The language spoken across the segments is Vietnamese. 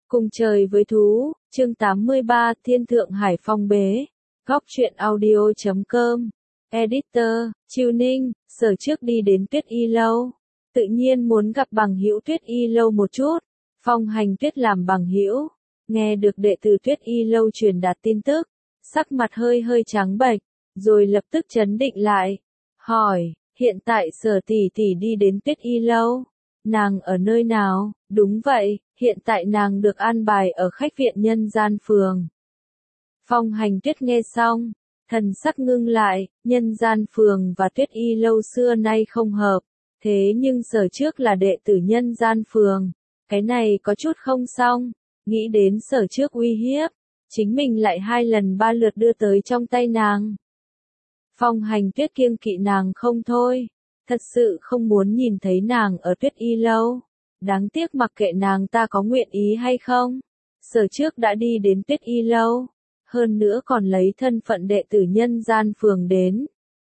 Cùng trời với thú, chương 83, Thiên Thượng Hải Phong bế. Góc truyện audio.com. Editor, Chiêu Ninh, Sở trước đi đến Tuyết Y Lâu. Tự nhiên muốn gặp bằng hữu Tuyết Y Lâu một chút. Phong Hành Tuyết làm bằng hữu. Nghe được đệ tử Tuyết Y Lâu truyền đạt tin tức. Sắc mặt hơi hơi trắng bệch, rồi lập tức trấn định lại. Hỏi, hiện tại Sở tỷ tỷ đi đến Tuyết Y Lâu. Nàng ở nơi nào? Đúng vậy, hiện tại nàng được an bài ở khách viện Nhân Gian Phường. Phong Hành Tuyết nghe xong, thần sắc ngưng lại, Nhân Gian Phường và Tuyết Y Lâu xưa nay không hợp, thế nhưng Sở trước là đệ tử Nhân Gian Phường, cái này có chút không xong, nghĩ đến Sở trước uy hiếp, chính mình lại 2 lần 3 lượt đưa tới trong tay nàng. Phong Hành Tuyết kiêng kỵ nàng không thôi. Thật sự không muốn nhìn thấy nàng ở Tuyết Y Lâu. Đáng tiếc mặc kệ nàng ta có nguyện ý hay không. Sở trước đã đi đến Tuyết Y Lâu. Hơn nữa còn lấy thân phận đệ tử Nhân Gian Phường đến.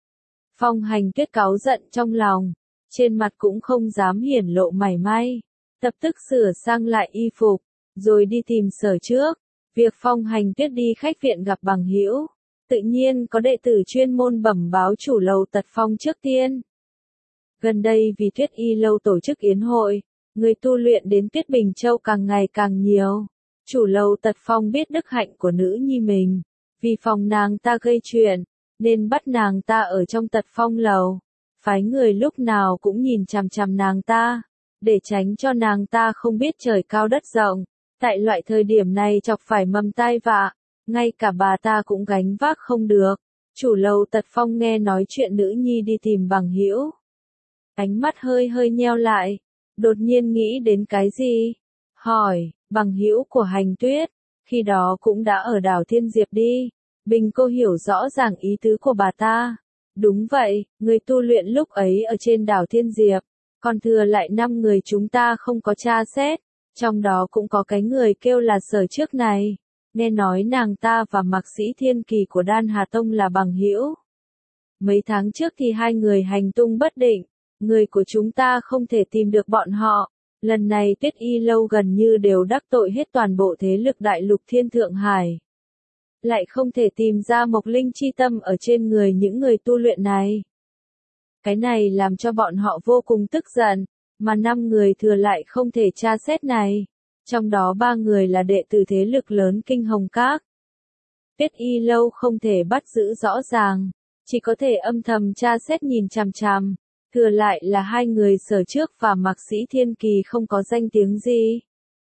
Phong Hành Tuyết cáu giận trong lòng. Trên mặt cũng không dám hiển lộ mảy may. Lập tức sửa sang lại y phục. Rồi đi tìm Sở trước. Việc Phong Hành Tuyết đi khách viện gặp bằng hữu. Tự nhiên có đệ tử chuyên môn bẩm báo chủ lầu Tật Phong trước tiên. Gần đây vì Tuyết Y Lâu tổ chức yến hội, người tu luyện đến Tuyết Bình Châu càng ngày càng nhiều. Chủ lầu Tật Phong biết đức hạnh của nữ nhi mình, vì phòng nàng ta gây chuyện, nên bắt nàng ta ở trong Tật Phong lầu. Phái người lúc nào cũng nhìn chằm chằm nàng ta, để tránh cho nàng ta không biết trời cao đất rộng. Tại loại thời điểm này chọc phải mầm tai vạ, ngay cả bà ta cũng gánh vác không được. Chủ lầu Tật Phong nghe nói chuyện nữ nhi đi tìm bằng hữu. Ánh mắt hơi hơi nheo lại, đột nhiên nghĩ đến cái gì? Hỏi, bằng hữu của Hành Tuyết, khi đó cũng đã ở đảo Thiên Diệp đi. Bình cô hiểu rõ ràng ý tứ của bà ta. Đúng vậy, người tu luyện lúc ấy ở trên đảo Thiên Diệp, còn thừa lại 5 người chúng ta không có tra xét, trong đó cũng có cái người kêu là Sở trước này. Nghe nói nàng ta và Mạc Sĩ Thiên Kỳ của Đan Hà Tông là bằng hữu. Mấy tháng trước thì 2 người hành tung bất định. Người của chúng ta không thể tìm được bọn họ. Lần này Tuyết Y Lâu gần như đều đắc tội hết toàn bộ thế lực đại lục Thiên Thượng Hải. Lại không thể tìm ra Mộc Linh chi tâm ở trên người những người tu luyện này. Cái này làm cho bọn họ vô cùng tức giận, mà 5 người thừa lại không thể tra xét này. Trong đó 3 người là đệ tử thế lực lớn Kinh Hồng Các. Tuyết Y Lâu không thể bắt giữ rõ ràng, chỉ có thể âm thầm tra xét nhìn chằm chằm. Thừa lại là 2 người Sở trước và Mạc Sĩ Thiên Kỳ không có danh tiếng gì.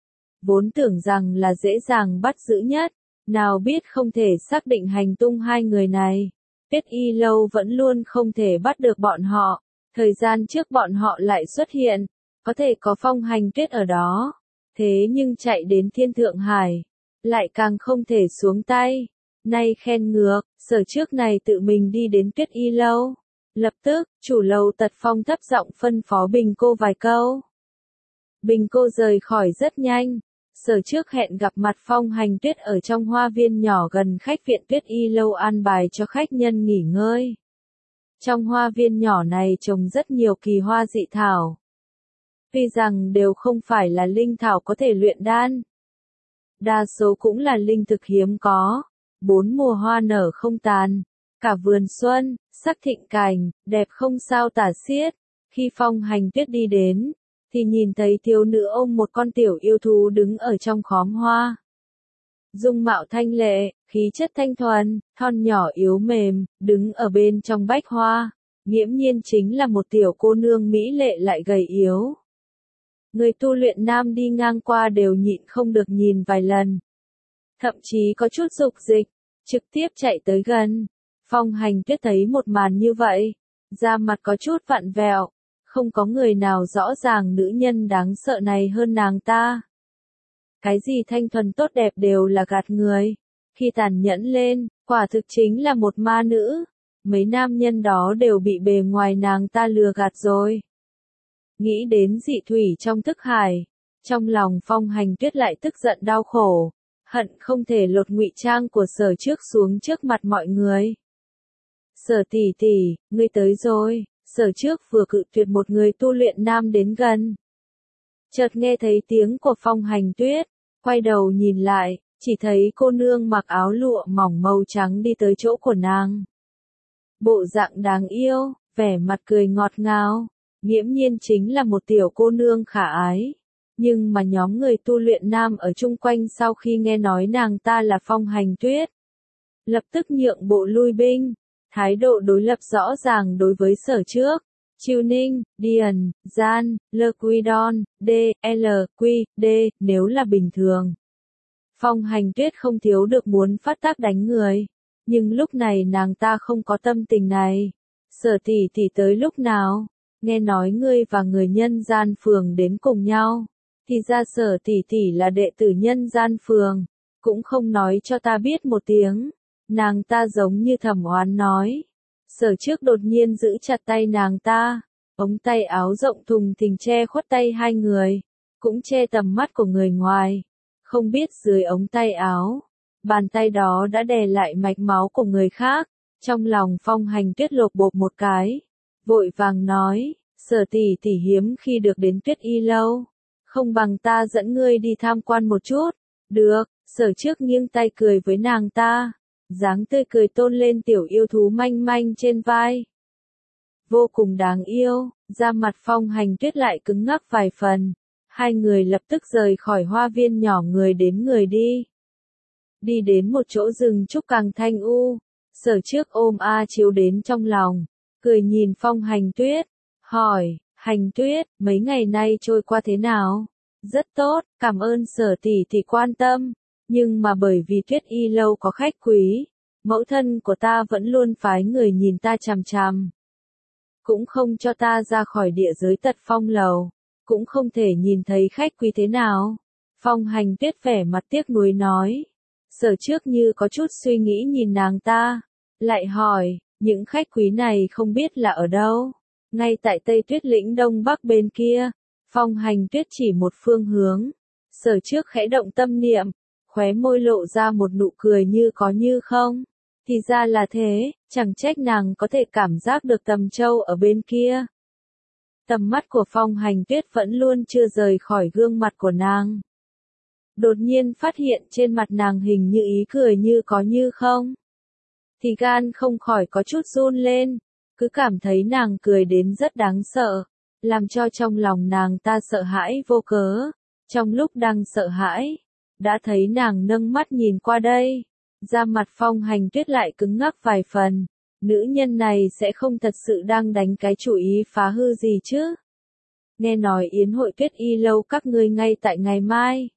Vốn tưởng rằng là dễ dàng bắt giữ nhất, nào biết không thể xác định hành tung 2 người này. Tuyết Y Lâu vẫn luôn không thể bắt được bọn họ, thời gian trước bọn họ lại xuất hiện, có thể có Phong Hành Tuyết ở đó. Thế nhưng chạy đến Thiên Thượng Hải, lại càng không thể xuống tay. Nay khen ngược, Sở trước này tự mình đi đến Tuyết Y Lâu. Lập tức, chủ lầu Tật Phong thấp giọng phân phó Bình cô vài câu. Bình cô rời khỏi rất nhanh. Sở trước hẹn gặp mặt Phong Hành Tuyết ở trong hoa viên nhỏ gần khách viện Tuyết Y Lâu an bài cho khách nhân nghỉ ngơi. Trong hoa viên nhỏ này trồng rất nhiều kỳ hoa dị thảo. Tuy rằng đều không phải là linh thảo có thể luyện đan. Đa số cũng là linh thực hiếm có. 4 mùa hoa nở không tàn. Cả vườn xuân, sắc thịnh cảnh, đẹp không sao tả xiết. Khi Phong Hành Tuyết đi đến, thì nhìn thấy thiếu nữ ôm một con tiểu yêu thú đứng ở trong khóm hoa. Dung mạo thanh lệ, khí chất thanh thuần, thon nhỏ yếu mềm, đứng ở bên trong bách hoa. Nghiễm nhiên chính là một tiểu cô nương mỹ lệ lại gầy yếu. Người tu luyện nam đi ngang qua đều nhịn không được nhìn vài lần. Thậm chí có chút dục dịch, trực tiếp chạy tới gần. Phong Hành Tuyết thấy một màn như vậy, da mặt có chút vặn vẹo, không có người nào rõ ràng nữ nhân đáng sợ này hơn nàng ta. Cái gì thanh thuần tốt đẹp đều là gạt người, khi tàn nhẫn lên, quả thực chính là một ma nữ, mấy nam nhân đó đều bị bề ngoài nàng ta lừa gạt rồi. Nghĩ đến dị thủy trong thức hải, trong lòng Phong Hành Tuyết lại tức giận đau khổ, hận không thể lột ngụy trang của Sở trước xuống trước mặt mọi người. Sở tỷ tỷ, ngươi tới rồi. Sở trước vừa cự tuyệt một người tu luyện nam đến gần. Chợt nghe thấy tiếng của Phong Hành Tuyết, Quay đầu nhìn lại, chỉ thấy cô nương mặc áo lụa mỏng màu trắng đi tới chỗ của nàng. Bộ dạng đáng yêu, vẻ mặt cười ngọt ngào, nghiễm nhiên chính là một tiểu cô nương khả ái. Nhưng mà nhóm người tu luyện nam ở chung quanh sau khi nghe nói nàng ta là Phong Hành Tuyết, lập tức nhượng bộ lui binh, thái độ đối lập rõ ràng đối với Sở Trước. Chiêu Ninh, Điền, Gian, Lơ Quy Đon, D, L, Quy, D, nếu là bình thường. Phong Hành Tuyết không thiếu được muốn phát tác đánh người, nhưng lúc này nàng ta không có tâm tình này. Sở tỷ tỷ tới lúc nào? Nghe nói ngươi và người nhân gian phường đến cùng nhau. Thì ra Sở tỷ tỷ là đệ tử nhân gian phường, cũng không nói cho ta biết một tiếng. Nàng ta giống như thầm oán nói. Sở Trước đột nhiên giữ chặt tay nàng ta, ống tay áo rộng thùng thình che khuất tay hai người, cũng che tầm mắt của người ngoài. Không biết dưới ống tay áo, bàn tay đó đã đè lại mạch máu của người khác. Trong lòng Phong Hành Tuyết lột bột một cái, vội vàng nói, Sở tỷ tỷ hiếm khi được đến Tuyết Y lâu, không bằng ta dẫn ngươi đi tham quan một chút. Được, Sở Trước nghiêng tay cười với nàng ta, dáng tươi cười tôn lên tiểu yêu thú manh manh trên vai. Vô cùng đáng yêu, da mặt Phong Hành Tuyết lại cứng ngắc vài phần. Hai người lập tức rời khỏi hoa viên nhỏ người đến người đi. Đi đến một chỗ rừng trúc càng thanh u, Sở Trước ôm A Chiếu đến trong lòng, cười nhìn Phong Hành Tuyết, hỏi, Hành Tuyết, mấy ngày nay trôi qua thế nào? Rất tốt, cảm ơn Sở tỷ tỷ quan tâm, nhưng mà bởi vì Tuyết Y lâu có khách quý, mẫu thân của ta vẫn luôn phái người nhìn ta chằm chằm. Cũng không cho ta ra khỏi địa giới Tật Phong lầu, cũng không thể nhìn thấy khách quý thế nào. Phong Hành Tuyết vẻ mặt tiếc nuối nói. Sở Trước như có chút suy nghĩ nhìn nàng ta, lại hỏi, những khách quý này không biết là ở đâu? Ngay tại Tây Tuyết Lĩnh Đông Bắc bên kia. Phong Hành Tuyết chỉ một phương hướng. Sở Trước khẽ động tâm niệm, khóe môi lộ ra một nụ cười như có như không. Thì ra là thế, chẳng trách nàng có thể cảm giác được Tầm Châu ở bên kia. Tầm mắt của Phong Hành Tuyết vẫn luôn chưa rời khỏi gương mặt của nàng. Đột nhiên phát hiện trên mặt nàng hình như ý cười như có như không. Thì gan không khỏi có chút run lên, cứ cảm thấy nàng cười đến rất đáng sợ, làm cho trong lòng nàng ta sợ hãi vô cớ. Trong lúc đang sợ hãi, đã thấy nàng nâng mắt nhìn qua đây, da mặt Phong Hành Tuyết lại cứng ngắc vài phần. Nữ nhân này sẽ không thật sự đang đánh cái chủ ý phá hư gì chứ? Nghe nói yến hội Tuyết Y lâu các ngươi ngay tại ngày mai.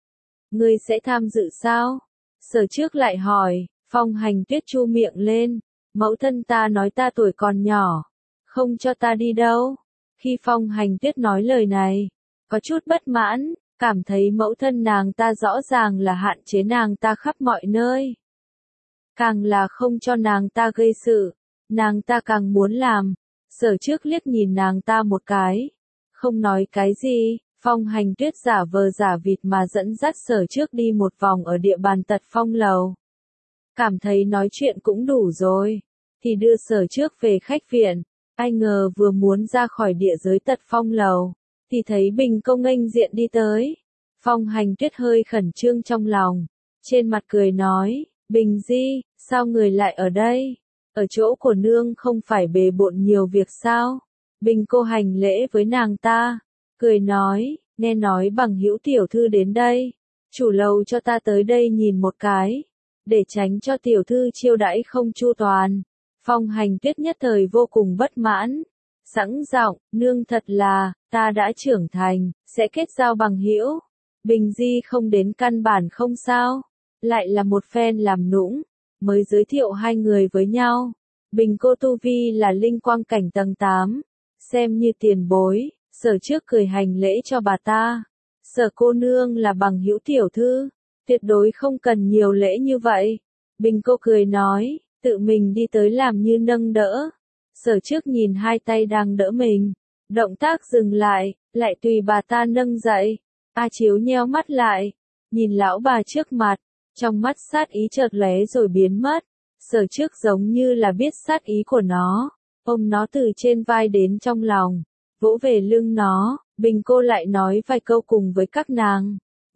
Ngươi sẽ tham dự sao? Sở Trước lại hỏi. Phong Hành Tuyết chu miệng lên. Mẫu thân ta nói ta tuổi còn nhỏ, không cho ta đi đâu. Khi Phong Hành Tuyết nói lời này, có chút bất mãn, cảm thấy mẫu thân nàng ta rõ ràng là hạn chế nàng ta khắp mọi nơi. Càng là không cho nàng ta gây sự, nàng ta càng muốn làm. Sở Trước liếc nhìn nàng ta một cái, không nói cái gì. Phong Hành Tuyết giả vờ giả vịt mà dẫn dắt Sở Trước đi một vòng ở địa bàn Tật Phong lầu. Cảm thấy nói chuyện cũng đủ rồi, thì đưa Sở Trước về khách viện. Ai ngờ vừa muốn ra khỏi địa giới Tật Phong lầu, thì thấy Bình Công nghênh diện đi tới. Phong Hành Tuyết hơi khẩn trương trong lòng, trên mặt cười nói, Bình Di, sao người lại ở đây? Ở chỗ của nương không phải bề bộn nhiều việc sao? Bình Cô hành lễ với nàng ta, cười nói, nghe nói bằng hữu tiểu thư đến đây, chủ lầu cho ta tới đây nhìn một cái, để tránh cho tiểu thư chiêu đãi không chu toàn. Phong Hành Tuyết nhất thời vô cùng bất mãn, sẵn giọng, nương thật là, ta đã trưởng thành, sẽ kết giao bằng hữu. Bình Di không đến căn bản không sao, lại là một phen làm nũng, mới giới thiệu hai người với nhau. Bình cô tu vi là linh quang cảnh tầng 8, xem như tiền bối. Sở Trước cười hành lễ cho bà ta. Sở cô nương là bằng hữu tiểu thư, tuyệt đối không cần nhiều lễ như vậy. Bình cô cười nói, tự mình đi tới làm như nâng đỡ. Sở Trước nhìn hai tay đang đỡ mình, động tác dừng lại, lại tùy bà ta nâng dậy. A Chiếu nheo mắt lại, nhìn lão bà trước mặt, trong mắt sát ý chợt lóe rồi biến mất. Sở Trước giống như là biết sát ý của nó, ôm nó từ trên vai đến trong lòng, vỗ về lưng nó. Bình cô lại nói vài câu cùng với các nàng,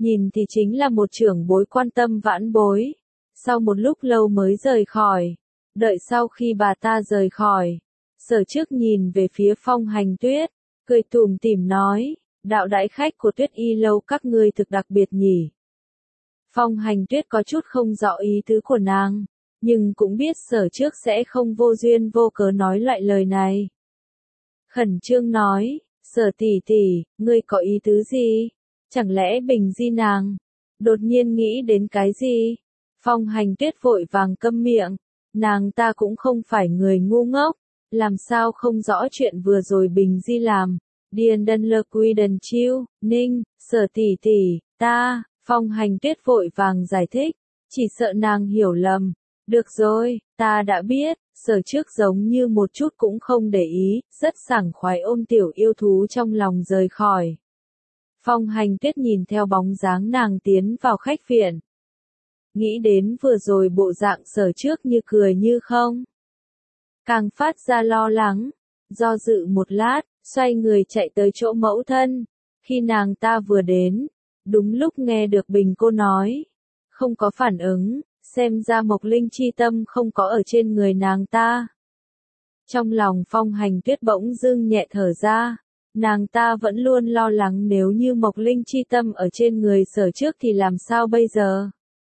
nhìn thì chính là một trưởng bối quan tâm vãn bối. Sau một lúc lâu mới rời khỏi. Đợi sau khi bà ta rời khỏi, Sở Trước nhìn về phía Phong Hành Tuyết, cười tủm tỉm nói, đạo đãi khách của Tuyết Y lâu các ngươi thực đặc biệt nhỉ. Phong Hành Tuyết có chút không rõ ý tứ của nàng, nhưng cũng biết Sở Trước sẽ không vô duyên vô cớ nói loại lời này. Khẩn trương nói, Sở tỷ tỷ, ngươi có ý tứ gì? Chẳng lẽ Bình Di nàng đột nhiên nghĩ đến cái gì? Phong Hành Tuyết vội vàng câm miệng, nàng ta cũng không phải người ngu ngốc, làm sao không rõ chuyện vừa rồi Bình Di làm. Điền đần lơ quy đần chiêu, Ninh, Sở tỷ tỷ, Phong Hành Tuyết vội vàng giải thích, chỉ sợ nàng hiểu lầm. Được rồi, ta đã biết. Sở Trước giống như một chút cũng không để ý, rất sảng khoái ôm tiểu yêu thú trong lòng rời khỏi. Phong Hành Tuyết nhìn theo bóng dáng nàng tiến vào khách viện. Nghĩ đến vừa rồi bộ dạng Sở Trước như cười như không. Càng phát ra lo lắng, do dự một lát, xoay người chạy tới chỗ mẫu thân. Khi nàng ta vừa đến, đúng lúc nghe được Bình cô nói, không có phản ứng, xem ra Mộc Linh chi tâm không có ở trên người nàng ta. Trong lòng Phong Hành Tuyết bỗng dưng nhẹ thở ra, nàng ta vẫn luôn lo lắng nếu như Mộc Linh chi tâm ở trên người Sở Trước thì làm sao bây giờ.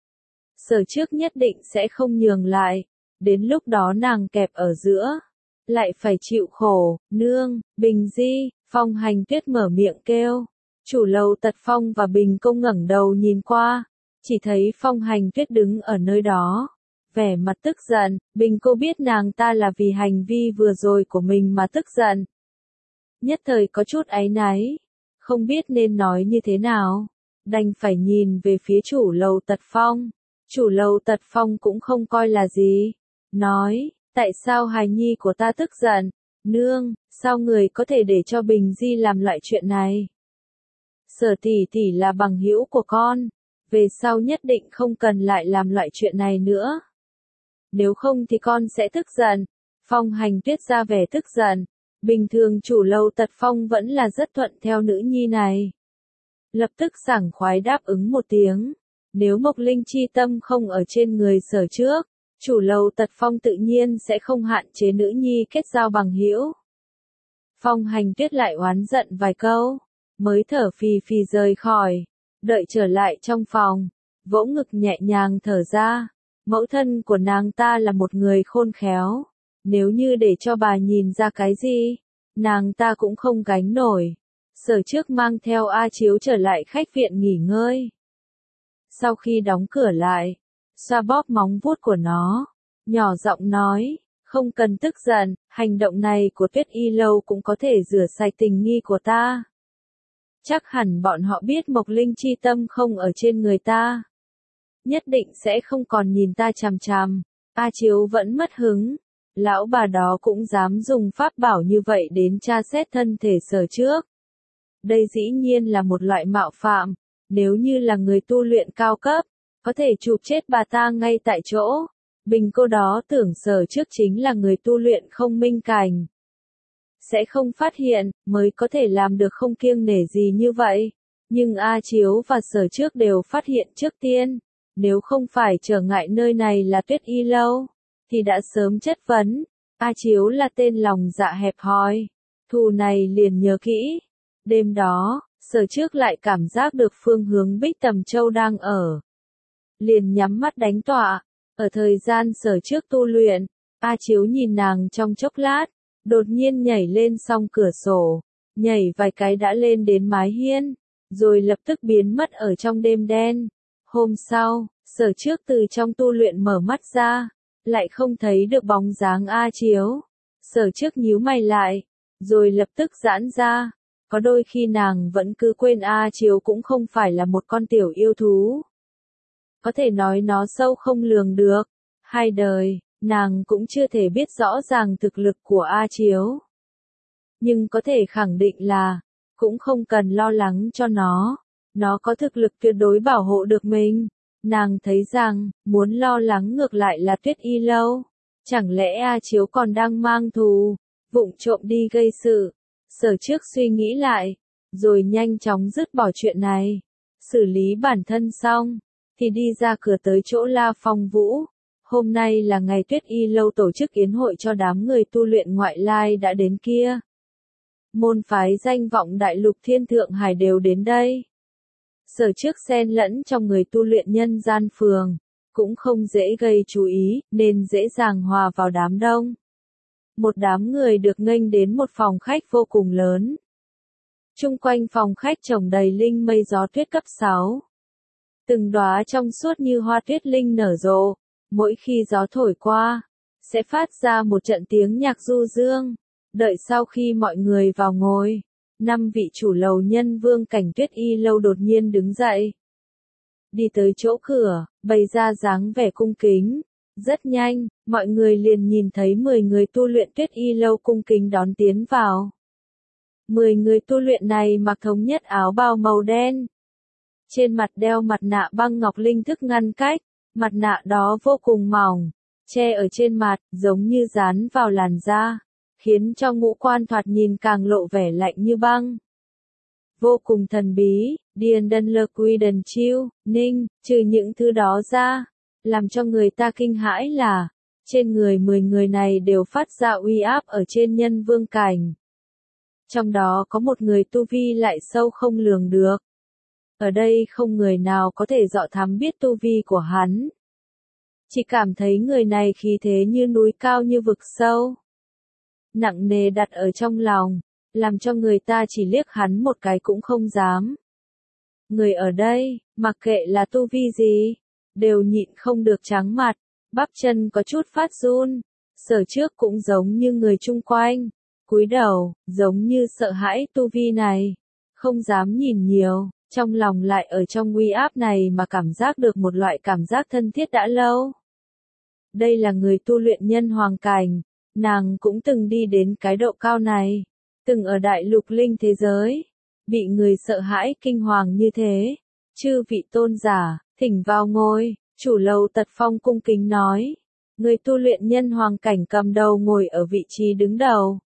Sở Trước nhất định sẽ không nhường lại, đến lúc đó nàng kẹp ở giữa, lại phải chịu khổ. Nương, Bình Di, Phong Hành Tuyết mở miệng kêu. Chủ lầu Tật Phong và Bình Công ngẩng đầu nhìn qua, chỉ thấy Phong Hành Tuyết đứng ở nơi đó, vẻ mặt tức giận. Bình cô biết nàng ta là vì hành vi vừa rồi của mình mà tức giận. Nhất thời có chút áy náy, không biết nên nói như thế nào, đành phải nhìn về phía chủ lầu Tật Phong. Chủ lầu Tật Phong cũng không coi là gì, nói, tại sao hài nhi của ta tức giận? Nương, sao người có thể để cho Bình Di làm loại chuyện này? Sở tỷ tỷ là bằng hữu của con, về sau nhất định không cần lại làm loại chuyện này nữa. Nếu không thì con sẽ tức giận. Phong Hành Tuyết ra vẻ tức giận. Bình thường chủ lầu Tật Phong vẫn là rất thuận theo nữ nhi này. Lập tức sảng khoái đáp ứng một tiếng. Nếu Mộc Linh chi tâm không ở trên người Sở Trước, chủ lầu Tật Phong tự nhiên sẽ không hạn chế nữ nhi kết giao bằng hữu. Phong Hành Tuyết lại oán giận vài câu, mới thở phì phì rời khỏi. Đợi trở lại trong phòng, vỗ ngực nhẹ nhàng thở ra. Mẫu thân của nàng ta là một người khôn khéo. Nếu như để cho bà nhìn ra cái gì, nàng ta cũng không gánh nổi. Sở Trước mang theo A Chiếu trở lại khách viện nghỉ ngơi. Sau khi đóng cửa lại, xoa bóp móng vuốt của nó, nhỏ giọng nói, không cần tức giận, hành động này của Tuyết Y lâu cũng có thể rửa sạch tình nghi của ta. Chắc hẳn bọn họ biết Mộc Linh chi tâm không ở trên người ta. Nhất định sẽ không còn nhìn ta chằm chằm. A Chiếu vẫn mất hứng. Lão bà đó cũng dám dùng pháp bảo như vậy đến tra xét thân thể Sở Trước. Đây dĩ nhiên là một loại mạo phạm. Nếu như là người tu luyện cao cấp, có thể chụp chết bà ta ngay tại chỗ. Bình cô đó tưởng Sở Trước chính là người tu luyện không minh cảnh. Sẽ không phát hiện, mới có thể làm được không kiêng nể gì như vậy. Nhưng A Chiếu và Sở Trước đều phát hiện trước tiên. Nếu không phải trở ngại nơi này là Tuyết Y lâu, thì đã sớm chất vấn. A Chiếu là tên lòng dạ hẹp hòi. Thù này liền nhớ kỹ. Đêm đó, Sở Trước lại cảm giác được phương hướng Bích Tầm Châu đang ở. Liền nhắm mắt đánh tọa. Ở thời gian Sở Trước tu luyện, A Chiếu nhìn nàng trong chốc lát, đột nhiên nhảy lên song cửa sổ, nhảy vài cái đã lên đến mái hiên, rồi lập tức biến mất ở trong đêm đen. Hôm sau, Sở Trước từ trong tu luyện mở mắt ra, lại không thấy được bóng dáng A Chiếu. Sở Trước nhíu mày lại, rồi lập tức giãn ra. Có đôi khi nàng vẫn cứ quên A Chiếu cũng không phải là một con tiểu yêu thú. Có thể nói nó sâu không lường được. Hai đời, nàng cũng chưa thể biết rõ ràng thực lực của A Chiếu. Nhưng có thể khẳng định là, cũng không cần lo lắng cho nó. Nó có thực lực tuyệt đối bảo hộ được mình. Nàng thấy rằng, muốn lo lắng ngược lại là Tuyết Y lâu. Chẳng lẽ A Chiếu còn đang mang thù, vụng trộm đi gây sự. Sở Trước suy nghĩ lại, rồi nhanh chóng dứt bỏ chuyện này. xử lý bản thân xong, thì đi ra cửa tới chỗ La Phong Vũ. Hôm nay là ngày Tuyết Y Lâu tổ chức yến hội cho đám người tu luyện ngoại lai đã đến kia. Môn phái danh vọng đại lục Thiên Thượng Hải đều đến đây. Sở trước xen lẫn trong người tu luyện nhân gian phường, cũng không dễ gây chú ý, nên dễ dàng hòa vào đám đông. Một đám người được nghênh đến một phòng khách vô cùng lớn. Chung quanh phòng khách trồng đầy linh mây gió tuyết cấp 6. Từng đóa trong suốt như hoa tuyết linh nở rộ, mỗi khi gió thổi qua, sẽ phát ra một trận tiếng nhạc du dương. Đợi sau khi mọi người vào ngồi, 5 vị chủ lầu nhân vương cảnh Tuyết Y Lâu đột nhiên đứng dậy. Đi tới chỗ cửa, bày ra dáng vẻ cung kính. Rất nhanh, mọi người liền nhìn thấy 10 người tu luyện Tuyết Y Lâu cung kính đón tiến vào. 10 người tu luyện này mặc thống nhất áo bào màu đen. Trên mặt đeo mặt nạ băng ngọc linh thức ngăn cách, mặt nạ đó vô cùng mỏng, che ở trên mặt, giống như dán vào làn da, khiến cho ngũ quan thoạt nhìn càng lộ vẻ lạnh như băng. Vô cùng thần bí, Điền Đân Lơ Quy Đần Chiêu, Ninh, trừ những thứ đó ra, làm cho người ta kinh hãi là, trên người 10 người này đều phát ra uy áp ở trên nhân vương cảnh. Trong đó có một người tu vi lại sâu không lường được. Ở đây không người nào có thể dọ thám biết tu vi của hắn. Chỉ cảm thấy người này khí thế như núi cao như vực sâu. Nặng nề đặt ở trong lòng, làm cho người ta chỉ liếc hắn một cái cũng không dám. Người ở đây, mặc kệ là tu vi gì, đều nhịn không được trắng mặt, bắp chân có chút phát run. Sở trước cũng giống như người chung quanh, cúi đầu, giống như sợ hãi tu vi này, không dám nhìn nhiều, trong lòng lại ở trong uy áp này mà cảm giác được một loại cảm giác thân thiết đã lâu. Đây là người tu luyện nhân hoàng cảnh, nàng cũng từng đi đến cái độ cao này, từng ở đại lục linh thế giới, bị người sợ hãi kinh hoàng như thế. Chư vị tôn giả, thỉnh vào ngồi, chủ lầu Tật Phong cung kính nói. Người tu luyện nhân hoàng cảnh cầm đầu ngồi ở vị trí đứng đầu.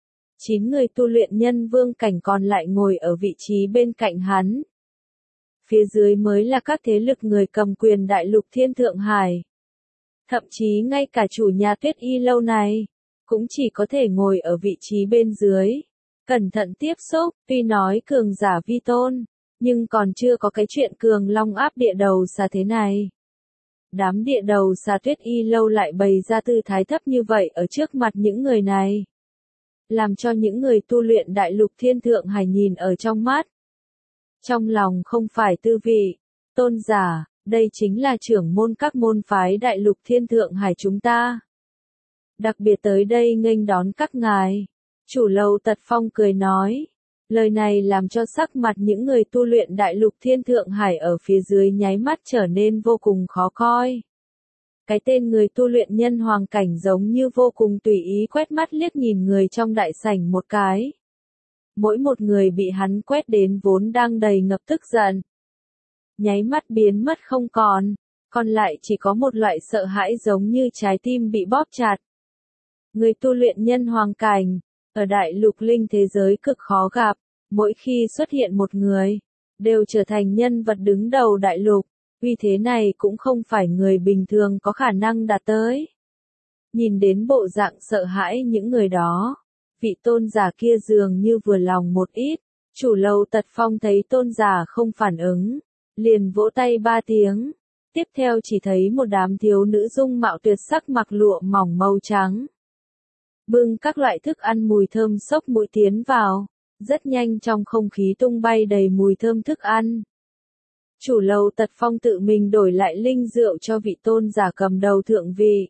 9 người tu luyện nhân vương cảnh còn lại ngồi ở vị trí bên cạnh hắn. Phía dưới mới là các thế lực người cầm quyền đại lục Thiên Thượng Hải. Thậm chí ngay cả chủ nhà Tuyết Y Lâu này, cũng chỉ có thể ngồi ở vị trí bên dưới. Cẩn thận tiếp xúc, tuy nói cường giả vi tôn, nhưng còn chưa có cái chuyện cường long áp địa đầu xà thế này. Đám địa đầu xà Tuyết Y Lâu lại bày ra tư thái thấp như vậy ở trước mặt những người này. Làm cho những người tu luyện đại lục Thiên Thượng Hải nhìn ở trong mắt. Trong lòng không phải tư vị, tôn giả, đây chính là trưởng môn các môn phái đại lục Thiên Thượng Hải chúng ta. Đặc biệt tới đây nghênh đón các ngài. Chủ lầu Tật Phong cười nói. Lời này làm cho sắc mặt những người tu luyện đại lục Thiên Thượng Hải ở phía dưới nháy mắt trở nên vô cùng khó coi. Cái tên người tu luyện nhân hoàng cảnh giống như vô cùng tùy ý quét mắt liếc nhìn người trong đại sảnh một cái. Mỗi một người bị hắn quét đến vốn đang đầy ngập tức giận. Nháy mắt biến mất không còn lại chỉ có một loại sợ hãi giống như trái tim bị bóp chặt. Người tu luyện nhân hoàng cảnh, ở đại lục linh thế giới cực khó gặp, mỗi khi xuất hiện một người, đều trở thành nhân vật đứng đầu đại lục, uy thế này cũng không phải người bình thường có khả năng đạt tới. Nhìn đến bộ dạng sợ hãi những người đó, vị tôn giả kia dường như vừa lòng một ít, chủ lầu Tật Phong thấy tôn giả không phản ứng, liền vỗ tay 3 tiếng, tiếp theo chỉ thấy một đám thiếu nữ dung mạo tuyệt sắc mặc lụa mỏng màu trắng. Bưng các loại thức ăn mùi thơm xốc mũi tiến vào, rất nhanh trong không khí tung bay đầy mùi thơm thức ăn. Chủ lầu Tật Phong tự mình đổi lại linh rượu cho vị tôn giả cầm đầu thượng vị.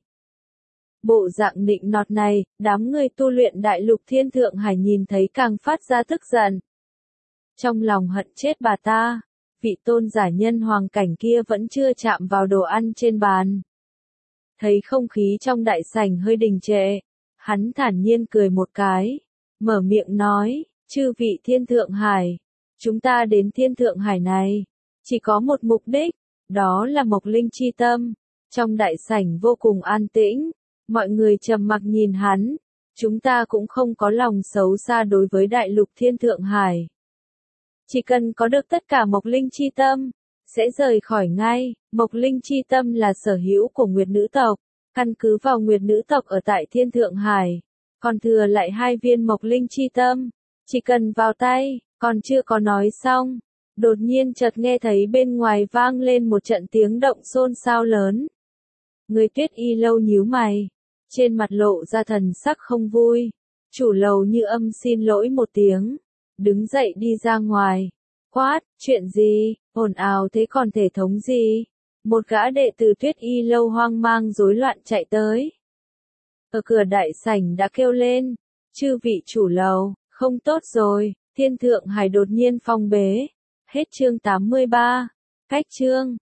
Bộ dạng nịnh nọt này, đám người tu luyện đại lục Thiên Thượng Hải nhìn thấy càng phát ra tức giận. Trong lòng hận chết bà ta, vị tôn giả nhân hoàng cảnh kia vẫn chưa chạm vào đồ ăn trên bàn. Thấy không khí trong đại sảnh hơi đình trệ, hắn thản nhiên cười một cái, mở miệng nói, chư vị Thiên Thượng Hải, chúng ta đến Thiên Thượng Hải này, chỉ có một mục đích, đó là mộc linh chi tâm. Trong đại sảnh vô cùng an tĩnh, mọi người trầm mặc nhìn hắn, chúng ta cũng không có lòng xấu xa đối với đại lục Thiên Thượng Hải. Chỉ cần có được tất cả Mộc Linh chi tâm, sẽ rời khỏi ngay. Mộc Linh chi tâm là sở hữu của Nguyệt nữ tộc, căn cứ vào Nguyệt nữ tộc ở tại Thiên Thượng Hải, còn thừa lại 2 viên Mộc Linh chi tâm, chỉ cần vào tay, còn chưa có nói xong. Đột nhiên chợt nghe thấy bên ngoài vang lên một trận tiếng động xôn xao lớn. Người Tuyết Y lâu nhíu mày, trên mặt lộ ra thần sắc không vui. Chủ lầu Như Âm xin lỗi một tiếng, đứng dậy đi ra ngoài. Quát, chuyện gì, ồn ào thế còn thể thống gì? Một gã đệ tử Tuyết Y lâu hoang mang rối loạn chạy tới. Ở cửa đại sảnh đã kêu lên, chư vị chủ lầu, không tốt rồi, Thiên Thượng Hải đột nhiên phong bế. Hết chương 83. Cách chương.